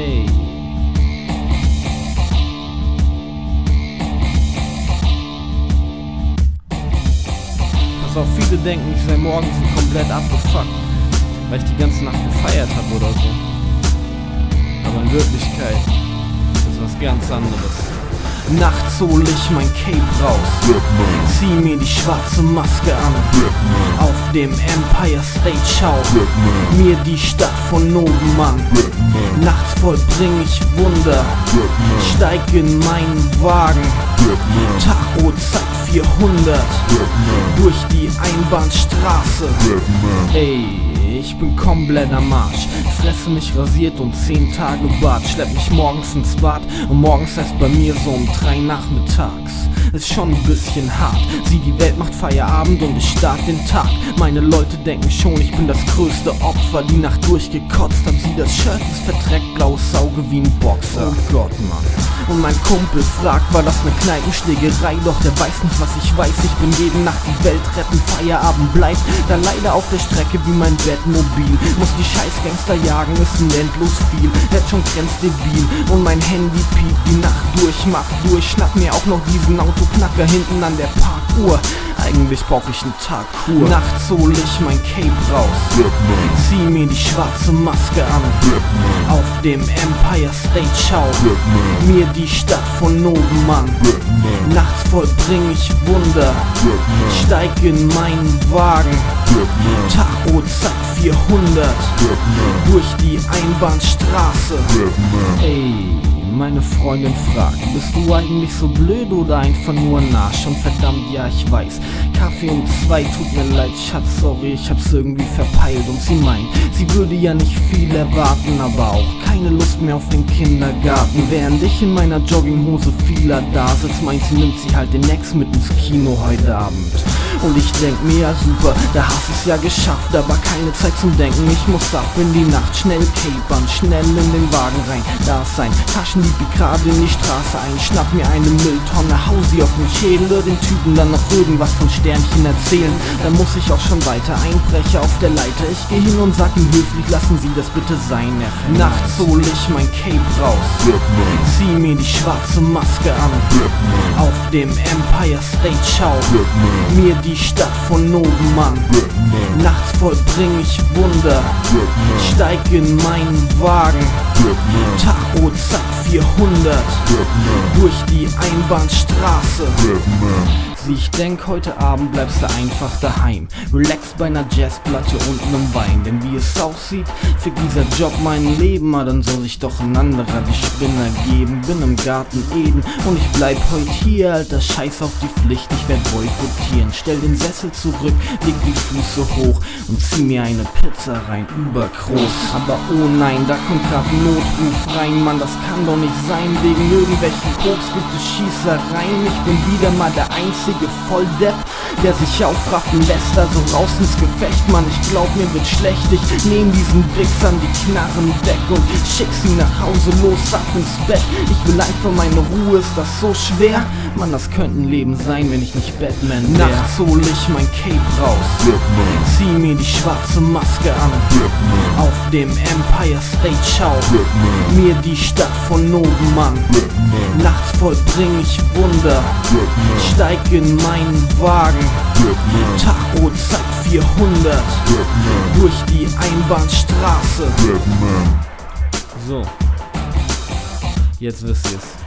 Ey. Pass auf, viele denken, ich sei morgens so komplett abgefuckt, weil ich die ganze Nacht gefeiert habe oder so. Aber in Wirklichkeit ist was ganz anderes. Nachts hol ich mein Cape raus, zieh mir die schwarze Maske an, auf dem Empire State schau mir die Stadt von oben an. Nachts vollbring ich Wunder, steig in meinen Wagen, Tachozeit 400, durch die Einbahnstraße. Ey, ich bin komplett am Arsch, fresse mich rasiert und 10 Tage Bart, schlepp mich morgens ins Bad und morgens erst bei mir so um 3 nachmittags. Ist schon ein bisschen hart, sieh, die Welt macht Feierabend und ich start den Tag. Meine Leute denken schon, ich bin das größte Opfer, die Nacht durchgekotzt hab. Sie, das Shirt ist verdreckt, blaues Auge wie ein Boxer. Oh Gott, Mann. Und mein Kumpel fragt, war das eine Kneipenschlägerei? Doch der weiß nicht, was ich weiß. Ich bin jede Nacht die Welt retten, Feierabend bleibt da leider auf der Strecke wie mein Bettmobil. Muss die Scheißgangster jagen, ist endlos viel, werd schon grenzdebil. Und mein Handy piept die Nacht durch, mach durch, schnapp mir auch noch diesen Autoknacker hinten an der Parkuhr. Eigentlich brauch ich einen Tag Kur. Nachts hol ich mein Cape raus, zieh mir die schwarze Maske an, auf dem Empire State schau mir die Stadt von oben an. Nachts vollbring ich Wunder, steig in meinen Wagen, Tachozeit 400, durch die Einbahnstraße. Ey, meine Freundin fragt, bist du eigentlich so blöd oder einfach nur ein Arsch? Und verdammt, ja, ich weiß, Kaffee um 2, tut mir leid, Schatz, sorry, ich hab's irgendwie verpeilt. Und sie meint, sie würde ja nicht viel erwarten, aber auch keine Lust mehr auf den Kindergarten. Während ich in meiner Jogginghose vieler da sitzt, meint sie, nimmt sie halt den Ex mit ins Kino heute Abend. Und ich denk mir, ja super, da hast es ja geschafft, aber keine Zeit zum Denken, ich muss ab in die Nacht, schnell capern, schnell in den Wagen rein, da ist ein Taschendieb gerade in die Straße ein, schnapp mir eine Mülltonne, hau sie auf den Schädel, den Typen dann noch irgendwas von Sternchen erzählen, dann muss ich auch schon weiter, Einbrecher auf der Leiter, ich geh hin und sag ihm höflich, lassen Sie das bitte sein, nachts hol ich mein Cape raus, zieh mir die schwarze Maske an, auf dem Empire State schau mir die Stadt von oben an. Nachts vollbring ich Wunder, steig in meinen Wagen, Tachozeit 400, durch die Einbahnstraße. Sieh, ich denk, heute Abend bleibst du einfach daheim, relax bei einer Jazzplatte und nem Wein. Denn wie es aussieht, fickt dieser Job mein Leben, dann soll sich doch ein anderer die Spinner geben. Bin im Garten Eden und ich bleib heut hier, alter Scheiß auf die Pflicht, ich werd boykottieren. Stell den Sessel zurück, leg die Füße hoch und zieh mir eine Pizza rein, übergroß. Aber oh nein, da kommt grad ein Notruf rein, Mann, das kann doch nicht sein. Wegen irgendwelchen Koks gibt es Schießereien, ich bin wieder mal der einzige Volldepp, der sich aufraffen lässt, also raus ins Gefecht, Mann, ich glaub, mir wird schlecht. Ich nehm diesen Wichsern die Knarren weg und schick sie nach Hause, los, ab ins Bett. Ich will einfach meine Ruhe, ist das so schwer? Mann, das könnte ein Leben sein, wenn ich nicht Batman wär. Nachts hol ich mein Cape raus, zieh mir die schwarze Maske an, auf dem Empire State schau mir die Stadt von oben an. Nachts vollbring ich Wunder, steig in meinen Wagen, Tachozeit 400, durch die Einbahnstraße. So, jetzt wisst ihr's.